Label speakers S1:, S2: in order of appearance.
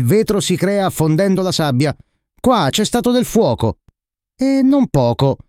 S1: vetro si crea fondendo la sabbia. Qua c'è stato del fuoco. E non poco.